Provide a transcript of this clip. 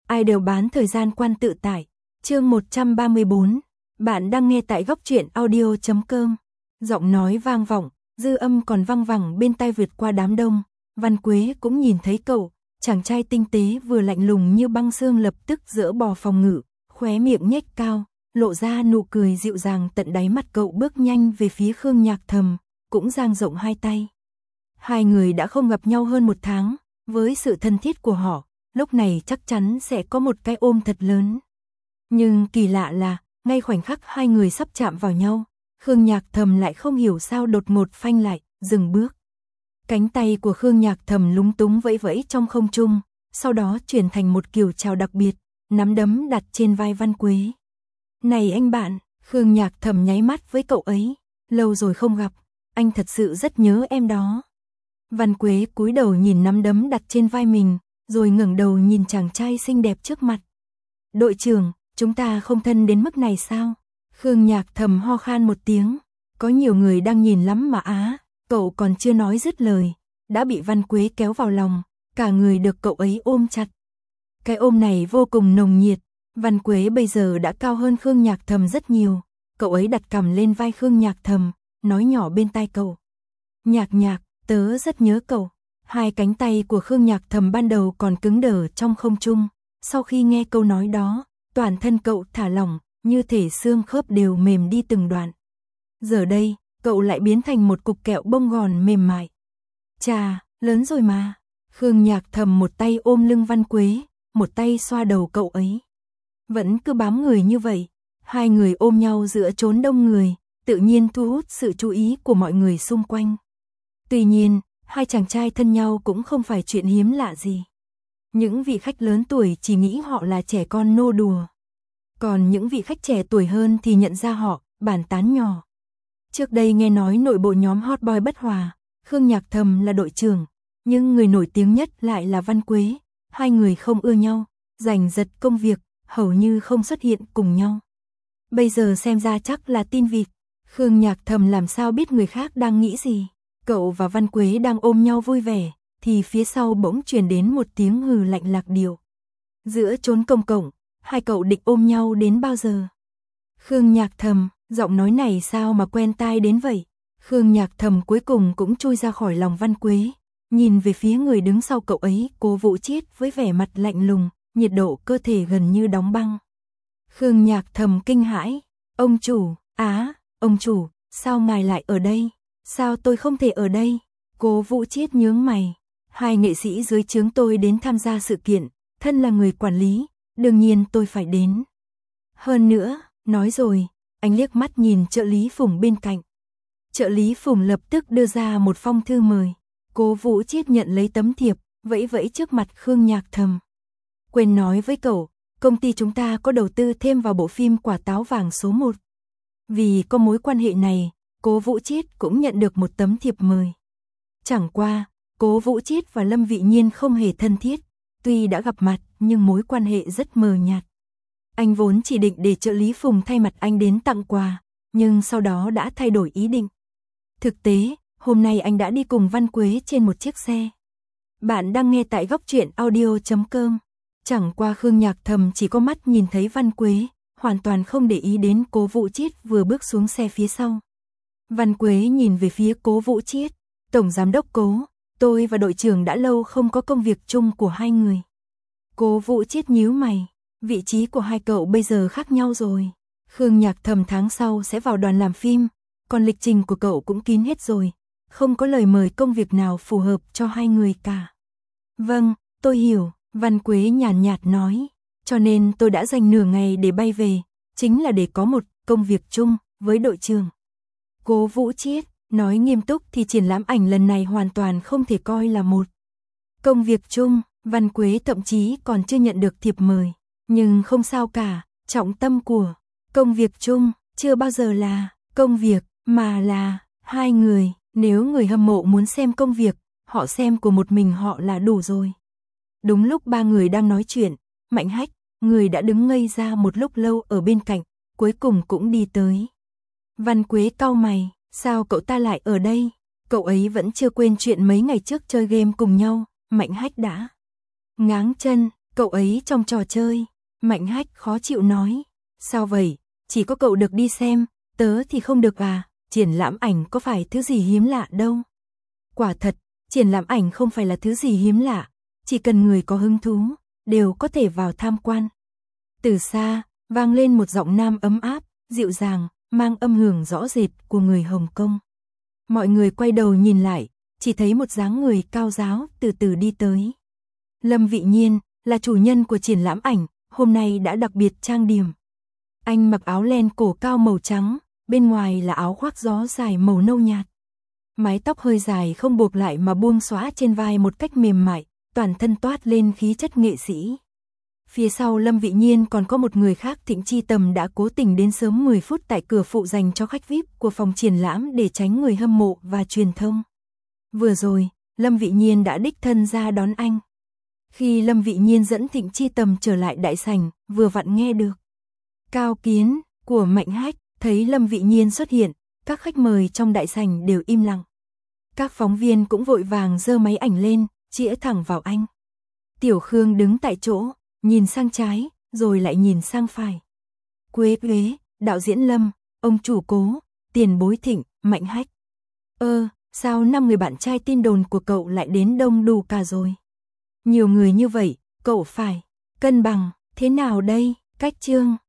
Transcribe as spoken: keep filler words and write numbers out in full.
ai đều bán thời gian quan tự tại. Chương một trăm ba mươi bốn. Bạn đang nghe tại góc truyện audio chấm com. Giọng nói vang vọng, dư âm còn văng vẳng bên tai vượt qua đám đông. Văn Quế cũng nhìn thấy cậu, chàng trai tinh tế vừa lạnh lùng như băng xương lập tức dỡ bỏ phòng ngự, khóe miệng nhếch cao, lộ ra nụ cười dịu dàng tận đáy mắt. Cậu bước nhanh về phía Khương Nhạc Thầm, cũng dang rộng hai tay. Hai người đã không gặp nhau hơn một tháng, với sự thân thiết của họ, lúc này chắc chắn sẽ có một cái ôm thật lớn. Nhưng kỳ lạ là, ngay khoảnh khắc hai người sắp chạm vào nhau, Khương Nhạc Thầm lại không hiểu sao đột ngột phanh lại, dừng bước. Cánh tay của Khương Nhạc Thầm lúng túng vẫy vẫy trong không trung, sau đó chuyển thành một kiểu chào đặc biệt, nắm đấm đặt trên vai Văn Quế. Này anh bạn, Khương Nhạc Thầm nháy mắt với cậu ấy, lâu rồi không gặp, anh thật sự rất nhớ em đó. Văn Quế cúi đầu nhìn nắm đấm đặt trên vai mình, rồi ngẩng đầu nhìn chàng trai xinh đẹp trước mặt. Đội trưởng, chúng ta không thân đến mức này sao? Khương Nhạc Thầm ho khan một tiếng, có nhiều người đang nhìn lắm mà á, cậu còn chưa nói dứt lời, đã bị Văn Quế kéo vào lòng, cả người được cậu ấy ôm chặt. Cái ôm này vô cùng nồng nhiệt, Văn Quế bây giờ đã cao hơn Khương Nhạc Thầm rất nhiều, cậu ấy đặt cằm lên vai Khương Nhạc Thầm, nói nhỏ bên tai cậu. Nhạc Nhạc, tớ rất nhớ cậu. Hai cánh tay của Khương Nhạc Thầm ban đầu còn cứng đờ trong không trung, sau khi nghe câu nói đó, toàn thân cậu thả lỏng, như thể xương khớp đều mềm đi từng đoạn. Giờ đây, cậu lại biến thành một cục kẹo bông gòn mềm mại. Chà, lớn rồi mà. Khương Nhạc Thầm một tay ôm lưng Văn Quế, một tay xoa đầu cậu ấy. Vẫn cứ bám người như vậy, hai người ôm nhau giữa chốn đông người, tự nhiên thu hút sự chú ý của mọi người xung quanh. Tuy nhiên, hai chàng trai thân nhau cũng không phải chuyện hiếm lạ gì. Những vị khách lớn tuổi chỉ nghĩ họ là trẻ con nô đùa. Còn những vị khách trẻ tuổi hơn thì nhận ra họ, bàn tán nhỏ. Trước đây nghe nói nội bộ nhóm Hot Boy bất hòa, Khương Nhạc Thầm là đội trưởng, nhưng người nổi tiếng nhất lại là Văn Quế. Hai người không ưa nhau, giành giật công việc, hầu như không xuất hiện cùng nhau. Bây giờ xem ra chắc là tin vịt. Khương Nhạc Thầm làm sao biết người khác đang nghĩ gì. Cậu và Văn Quế đang ôm nhau vui vẻ, thì phía sau bỗng truyền đến một tiếng hừ lạnh lạc điệu. Giữa chốn công cộng, hai cậu định ôm nhau đến bao giờ? Khương Nhạc Thầm, giọng nói này sao mà quen tai đến vậy? Khương Nhạc Thầm cuối cùng cũng chui ra khỏi lòng Văn Quế, nhìn về phía người đứng sau cậu ấy, Cố Vũ Chiết với vẻ mặt lạnh lùng, nhiệt độ cơ thể gần như đóng băng. Khương Nhạc Thầm kinh hãi, ông chủ, á, ông chủ, sao ngài lại ở đây? Sao tôi không thể ở đây? Cố Vũ Chiết nhướng mày. Hai nghệ sĩ dưới trướng tôi đến tham gia sự kiện, thân là người quản lý, đương nhiên tôi phải đến. Hơn nữa, nói rồi, anh liếc mắt nhìn trợ lý Phùng bên cạnh. Trợ lý Phùng lập tức đưa ra một phong thư mời. Cố Vũ Chiết nhận lấy tấm thiệp, vẫy vẫy trước mặt Khương Nhạc Thầm. Quên nói với cậu, công ty chúng ta có đầu tư thêm vào bộ phim Quả Táo Vàng số một. Vì có mối quan hệ này, Cố Vũ Chiết cũng nhận được một tấm thiệp mời. Chẳng qua, Cố Vũ Chiết và Lâm Vị Nhiên không hề thân thiết, tuy đã gặp mặt nhưng mối quan hệ rất mờ nhạt. Anh vốn chỉ định để trợ lý Phùng thay mặt anh đến tặng quà, nhưng sau đó đã thay đổi ý định. Thực tế, hôm nay anh đã đi cùng Văn Quế trên một chiếc xe. Bạn đang nghe tại góc truyện audio chấm com. Chẳng qua Khương Nhạc Thầm chỉ có mắt nhìn thấy Văn Quế, hoàn toàn không để ý đến Cố Vũ Chiết vừa bước xuống xe phía sau. Văn Quế nhìn về phía Cố Vũ Chiết, Tổng Giám đốc Cố, tôi và đội trưởng đã lâu không có công việc chung của hai người. Cố Vũ Chiết nhíu mày, vị trí của hai cậu bây giờ khác nhau rồi. Khương Nhạc Thầm tháng sau sẽ vào đoàn làm phim, còn lịch trình của cậu cũng kín hết rồi, không có lời mời công việc nào phù hợp cho hai người cả. Vâng, tôi hiểu, Văn Quế nhàn nhạt nói, cho nên tôi đã dành nửa ngày để bay về, chính là để có một công việc chung với đội trưởng. Cố Vũ Chiết nói nghiêm túc thì triển lãm ảnh lần này hoàn toàn không thể coi là một công việc chung. Văn Quế thậm chí còn chưa nhận được thiệp mời, nhưng không sao cả, trọng tâm của công việc chung chưa bao giờ là công việc, mà là hai người. Nếu người hâm mộ muốn xem công việc, họ xem của một mình họ là đủ rồi. Đúng lúc ba người đang nói chuyện, Mạnh Hách, người đã đứng ngây ra một lúc lâu ở bên cạnh, cuối cùng cũng đi tới. Văn Quế cau mày, sao cậu ta lại ở đây? Cậu ấy vẫn chưa quên chuyện mấy ngày trước chơi game cùng nhau. Mạnh Hách đã ngáng chân, Cậu ấy trong trò chơi. Mạnh Hách khó chịu nói. Sao vậy, chỉ có cậu được đi xem, tớ thì không được à, triển lãm ảnh có phải thứ gì hiếm lạ đâu. Quả thật, triển lãm ảnh không phải là thứ gì hiếm lạ, chỉ cần người có hứng thú, đều có thể vào tham quan. Từ xa, vang lên một giọng nam ấm áp, dịu dàng, mang âm hưởng rõ rệt của người Hồng Kông. Mọi người quay đầu nhìn lại, chỉ thấy một dáng người cao ráo từ từ đi tới. Lâm Vị Nhiên, là chủ nhân của triển lãm ảnh, hôm nay đã đặc biệt trang điểm. Anh mặc áo len cổ cao màu trắng, bên ngoài là áo khoác gió dài màu nâu nhạt. Mái tóc hơi dài không buộc lại mà buông xõa trên vai một cách mềm mại, toàn thân toát lên khí chất nghệ sĩ. Phía sau Lâm Vị Nhiên còn có một người khác, Thịnh Chi Tầm đã cố tình đến sớm mười phút tại cửa phụ dành cho khách vi ai pi của phòng triển lãm để tránh người hâm mộ và truyền thông. Vừa rồi, Lâm Vị Nhiên đã đích thân ra đón anh. Khi Lâm Vị Nhiên dẫn Thịnh Chi Tầm trở lại đại sảnh, vừa vặn nghe được Cao Kiến của Mạnh Hách. Thấy Lâm Vị Nhiên xuất hiện, các khách mời trong đại sảnh đều im lặng. Các phóng viên cũng vội vàng giơ máy ảnh lên, chĩa thẳng vào anh. Tiểu Khương đứng tại chỗ, nhìn sang trái, rồi lại nhìn sang phải. Quế Quế, đạo diễn Lâm, ông chủ Cố, tiền bối Thịnh, Mạnh Hách. Ơ, sao năm người bạn trai tin đồn của cậu lại đến đông đủ cả rồi? Nhiều người như vậy, cậu phải cân bằng thế nào đây? Cách chương